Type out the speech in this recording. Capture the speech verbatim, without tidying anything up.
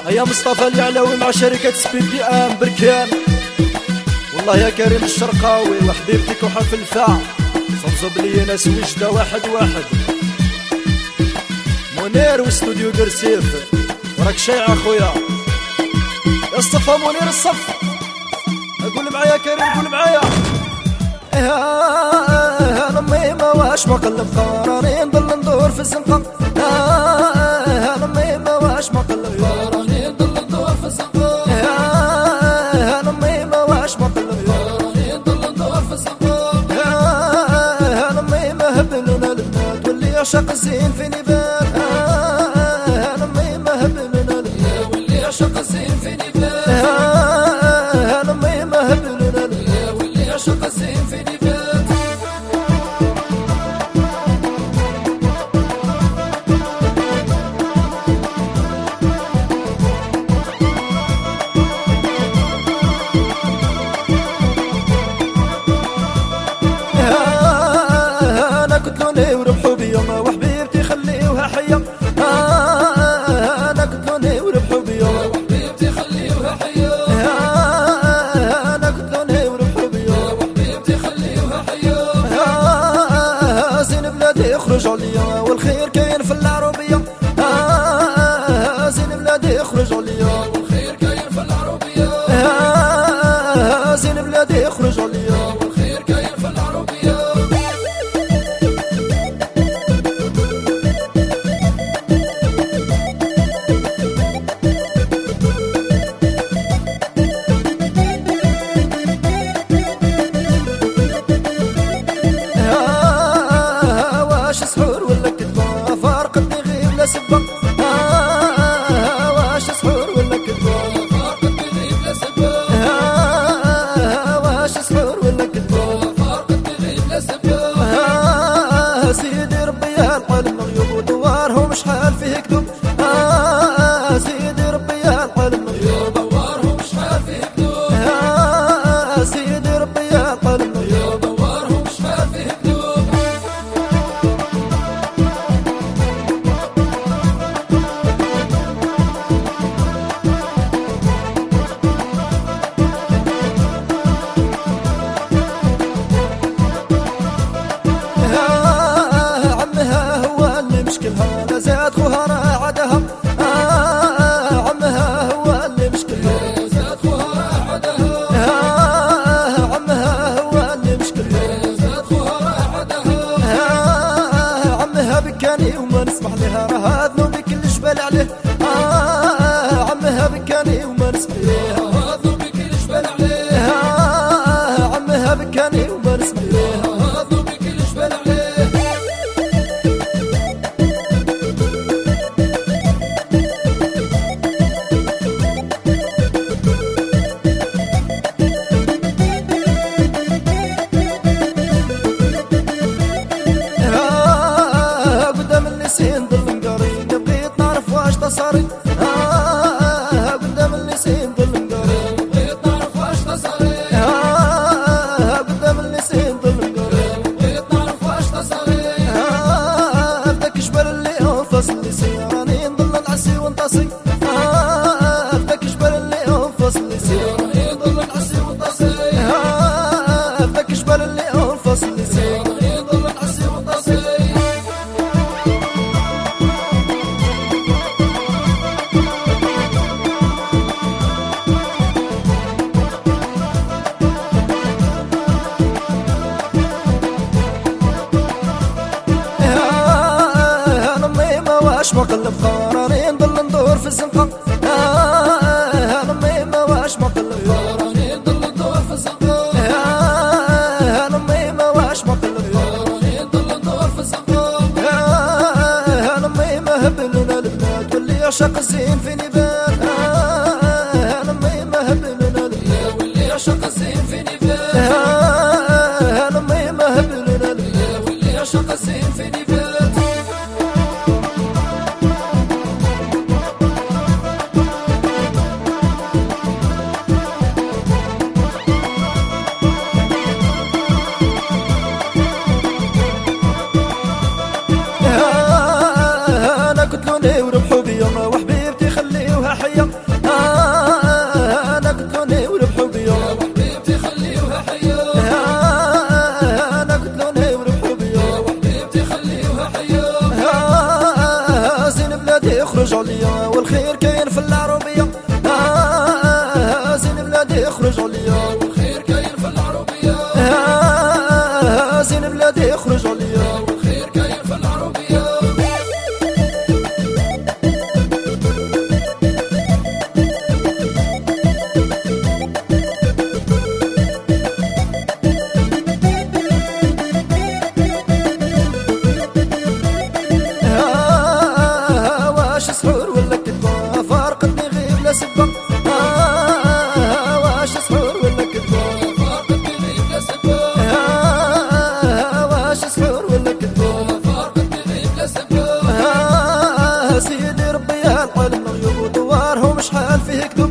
يا مصطفى اليعلوي مع شركة سبيد بي ام بركان. والله يا كريم الشرقاوي وحبيبتك وحرف الفاء صبصب لي ناس وجدة واحد واحد. منير واستوديو قرسيف وراك شايع اخويا يا مصطفى منير الصف. قول معايا كريم قول معايا. يا لمي ما واش ما قلب قراري نضل ندور في الزنقة. يا لمي ما واش ما قلب قراري نضل ندور في الزنقة. يا لمي ما واش ما قلب قراري نضل ندور في الزنقة. يا لمي ما هبلونا البنات واللي يعشق الزين في نبات. يا لمي ما هبلونا البنات واللي يعشق الزين في نبات. يا لمي ما هبلونا البنات واللي يعشق الزين في نبات. قتلوني وربحوا بيا وحبيبتي خليوها حية. انا قتلوني وربحوا بيا وحبيبتي خليوها حية. انا قتلوني وربحوا بيا وحبيبتي خليوها حية. زين بلادي اخرج عليا والخير كاين في العربية. زين بلادي اخرج عليا والخير كاين في العربية. زين بلادي اخرج عليا والخير كاين في العربية. سحور ولا كذبة فارقتني غير لا سبة. آه واش سحور ولا كذبة فارقتني غير لا سبة. آه واش سحور ولا كذبة فارقتني غير لا سبة. آه سيدي ربي يا العالم غيوب ودوارهم شحال فيه كذوب. آه سيدي ربي يا العالم غيوب ودوارهم شحال فيه كذوب. آه سيدي ربي يا العالم غيوب ودوارهم شحال فيه كذوب. مشكلها لا زاد خوها راعدها. آه عمها هو اللي مشكلها لا زاد خوها راعدها. آه عمها هو اللي مشكلها لا زاد خوها راعدها. آه عمها بكاني وما نسمح لها راه ذنوبي كل جبال عليه. آه عمها بكاني وما نسمح لها راه ذنوبي كل جبال عليه. آه عمها بكاني وما نسمح لها راه ذنوبي كل جبال عليه. نسين ظل مقارين بغيت نعرف واش تصاري. آه قدام النسين ظل مقارين بغيت نعرف واش تصاري. آه قدام النسين ظل مقارين بغيت نعرف واش تصاري. آه بداك جبل اللي انفصل لي سيراني نضل نعسي ونطاسي. آه بداك جبل اللي انفصل لي سيراني نضل نعسي ونطاسي. آه بداك جبل اللي انفصل لي سيراني نضل نعسي ونطاسي. واش ما قلب قراري نضل ندور في الزنقة. يا لمي ما واش ما قلب قراري نضل ندور في الزنقة. يا لمي ما واش ما قلب قراري نضل ندور في الزنقة. يا لمي ما هبلونا البنات واللي يعشق الزين في نبات. يا لمي ما هبلونا البنات واللي يعشق الزين في نبات. يا لمي ما هبلونا البنات واللي يعشق الزين في نبات. قتلوني وربحوا بيا وحبيبتي خليوها حية. بلادي يخرج عليا والخير كاين في العربية. آه زين بلادي يخرج عليا والخير كاين في العربية. آه زين بلادي يخرج عليا والخير كاين في العربية. سحور ولا كذبة فارقتني غير لا سبة. آه واش سحور ولا كذبة فارقتني غير لا سبة. آه واش سحور ولا كذبة فارقتني غير لا سبة. آه سيدي ربي العالم الغيوب ودوارهم شحال فيه كذب.